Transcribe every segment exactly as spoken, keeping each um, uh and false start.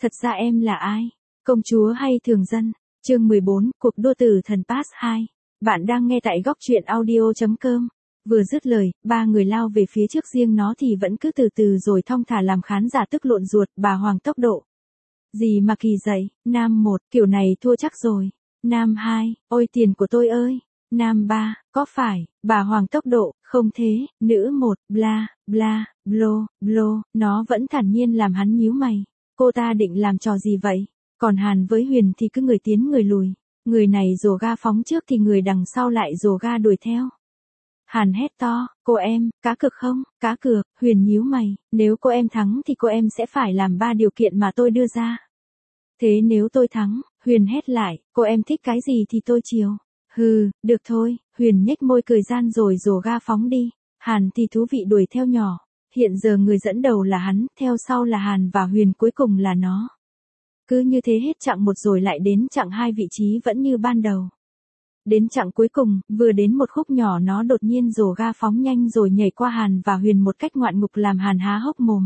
Thật ra em là ai? Công chúa hay thường dân? Chương mười bốn, Cuộc đua tử thần Pass hai. Bạn đang nghe tại góc truyện audio chấm com. Vừa dứt lời, ba người lao về phía trước, riêng nó thì vẫn cứ từ từ rồi thong thả làm khán giả tức lộn ruột. Bà Hoàng tốc độ. Gì mà kỳ dậy? Nam một, kiểu này thua chắc rồi. Nam hai, ôi tiền của tôi ơi. Nam ba, có phải? Bà Hoàng tốc độ, không thế. Nữ một, bla, bla, blo, blo. Nó vẫn thản nhiên làm hắn nhíu mày. Cô ta định làm trò gì vậy? Còn Hàn với Huyền thì cứ người tiến người lùi. Người này rồ ga phóng trước thì người đằng sau lại rồ ga đuổi theo. Hàn hét to, cô em, cá cược không? Cá cược. Huyền nhíu mày, nếu cô em thắng thì cô em sẽ phải làm ba điều kiện mà tôi đưa ra. Thế nếu tôi thắng? Huyền hét lại, cô em thích cái gì thì tôi chiều. Hừ, được thôi. Huyền nhếch môi cười gian rồi rồ ga phóng đi. Hàn thì thú vị đuổi theo nhỏ. Hiện giờ người dẫn đầu là hắn, theo sau là Hàn và Huyền, cuối cùng là nó. Cứ như thế hết chặng một rồi lại đến chặng hai, vị trí vẫn như ban đầu. Đến chặng cuối cùng, vừa đến một khúc nhỏ nó đột nhiên rồ ga phóng nhanh rồi nhảy qua Hàn và Huyền một cách ngoạn mục làm Hàn há hốc mồm.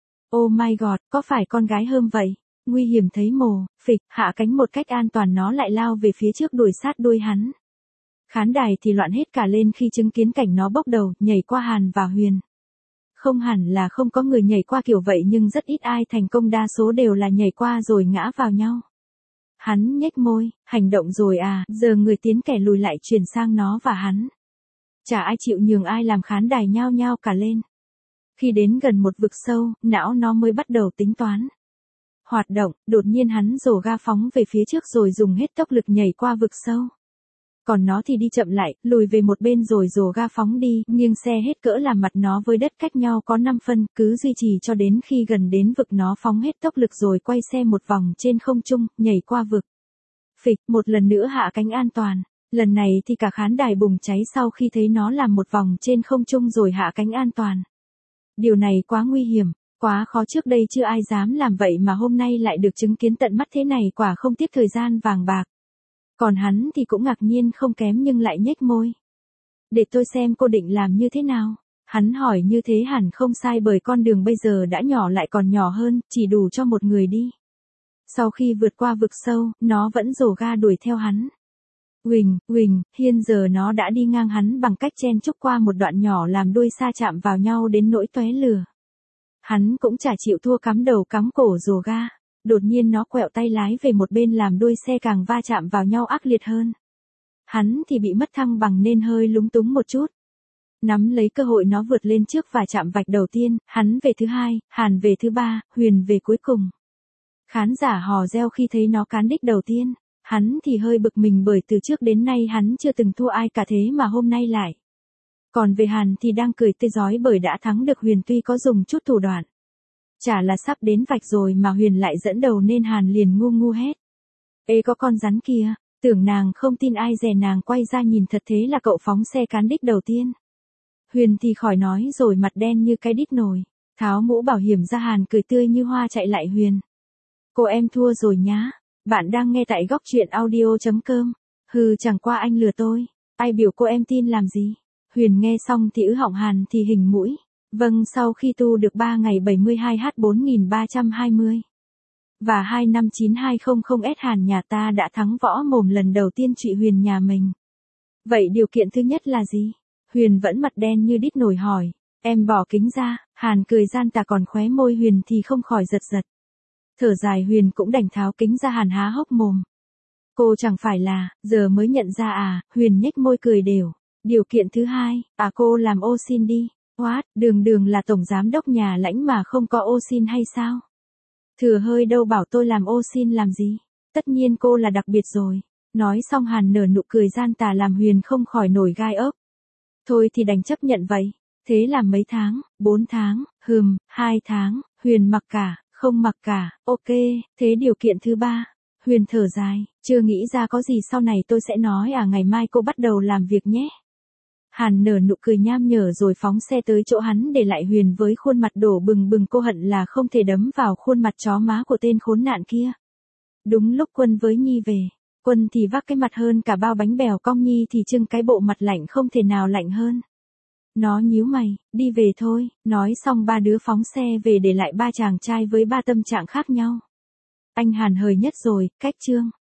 Oh my god, có phải con gái hơm vậy? Nguy hiểm thấy mồ, phịch, hạ cánh một cách an toàn nó lại lao về phía trước đuổi sát đuôi hắn. Khán đài thì loạn hết cả lên khi chứng kiến cảnh nó bốc đầu, nhảy qua Hàn và Huyền. Không hẳn là không có người nhảy qua kiểu vậy nhưng rất ít ai thành công, đa số đều là nhảy qua rồi ngã vào nhau. Hắn nhếch môi, hành động rồi à, giờ người tiến kẻ lùi lại chuyển sang nó và hắn. Chả ai chịu nhường ai làm khán đài nhao nhao cả lên. Khi đến gần một vực sâu, não nó mới bắt đầu tính toán. Hoạt động, đột nhiên hắn rồ ga phóng về phía trước rồi dùng hết tốc lực nhảy qua vực sâu. Còn nó thì đi chậm lại, lùi về một bên rồi rồ ga phóng đi, nghiêng xe hết cỡ làm mặt nó với đất cách nhau có năm phân, cứ duy trì cho đến khi gần đến vực nó phóng hết tốc lực rồi quay xe một vòng trên không trung, nhảy qua vực. Phịch, một lần nữa hạ cánh an toàn. Lần này thì cả khán đài bùng cháy sau khi thấy nó làm một vòng trên không trung rồi hạ cánh an toàn. Điều này quá nguy hiểm, quá khó, trước đây chưa ai dám làm vậy mà hôm nay lại được chứng kiến tận mắt thế này, quả không tiếc thời gian vàng bạc. Còn hắn thì cũng ngạc nhiên không kém nhưng lại nhếch môi. Để tôi xem cô định làm như thế nào. Hắn hỏi như thế hẳn không sai bởi con đường bây giờ đã nhỏ lại còn nhỏ hơn, chỉ đủ cho một người đi. Sau khi vượt qua vực sâu, nó vẫn rồ ga đuổi theo hắn. Huỳnh, Huỳnh, Hiên giờ nó đã đi ngang hắn bằng cách chen chúc qua một đoạn nhỏ làm đuôi sa chạm vào nhau đến nỗi tóe lửa. Hắn cũng chả chịu thua, cắm đầu cắm cổ rồ ga. Đột nhiên nó quẹo tay lái về một bên làm đuôi xe càng va chạm vào nhau ác liệt hơn. Hắn thì bị mất thăng bằng nên hơi lúng túng một chút. Nắm lấy cơ hội nó vượt lên trước và chạm vạch đầu tiên, hắn về thứ hai, Hàn về thứ ba, Huyền về cuối cùng. Khán giả hò reo khi thấy nó cán đích đầu tiên. Hắn thì hơi bực mình bởi từ trước đến nay hắn chưa từng thua ai cả, thế mà hôm nay lại. Còn về Hàn thì đang cười tươi rói bởi đã thắng được Huyền tuy có dùng chút thủ đoạn. Chả là sắp đến vạch rồi mà Huyền lại dẫn đầu nên Hàn liền ngu ngu hét. Ê có con rắn kia, tưởng nàng không tin ai dè nàng quay ra nhìn thật thế là cậu phóng xe cán đích đầu tiên. Huyền thì khỏi nói rồi, mặt đen như cái đít nồi, tháo mũ bảo hiểm ra. Hàn cười tươi như hoa chạy lại Huyền. Cô em thua rồi nhá. Bạn đang nghe tại góc truyện audio chấm com. Hừ, chẳng qua anh lừa tôi. Ai biểu cô em tin làm gì? Huyền nghe xong thì ứ họng, Hàn thì hình mũi. Vâng, sau khi tu được ba ngày bảy mươi hai h bốn nghìn ba trăm hai mươi và hai năm chín hai không không S, Hàn nhà ta đã thắng võ mồm lần đầu tiên trụy Huyền nhà mình. Vậy điều kiện thứ nhất là gì? Huyền vẫn mặt đen như đít nồi hỏi. Em bỏ kính ra. Hàn cười gian tà, còn khóe môi Huyền thì không khỏi giật giật. Thở dài Huyền cũng đành tháo kính ra. Hàn há hốc mồm. Cô chẳng phải là, giờ mới nhận ra à? Huyền nhếch môi cười đều. Điều kiện thứ hai, à cô làm ô xin đi. What, đường đường là tổng giám đốc nhà lãnh mà không có ô xin hay sao? Thừa hơi đâu bảo tôi làm ô xin làm gì? Tất nhiên cô là đặc biệt rồi. Nói xong Hàn nở nụ cười gian tà làm Huyền không khỏi nổi gai ốc. Thôi thì đành chấp nhận vậy. Thế là mấy tháng, bốn tháng, hừm, hai tháng, Huyền mặc cả, không mặc cả, ok, thế điều kiện thứ ba. Huyền thở dài, chưa nghĩ ra, có gì sau này tôi sẽ nói à, ngày mai cô bắt đầu làm việc nhé. Hàn nở nụ cười nham nhở rồi phóng xe tới chỗ hắn, để lại Huyền với khuôn mặt đổ bừng bừng. Cô hận là không thể đấm vào khuôn mặt chó má của tên khốn nạn kia. Đúng lúc Quân với Nhi về, Quân thì vác cái mặt hơn cả bao bánh bèo cong, Nhi thì trưng cái bộ mặt lạnh không thể nào lạnh hơn. Nó nhíu mày, đi về thôi. Nói xong ba đứa phóng xe về để lại ba chàng trai với ba tâm trạng khác nhau. Anh Hàn hời nhất rồi, cách chương.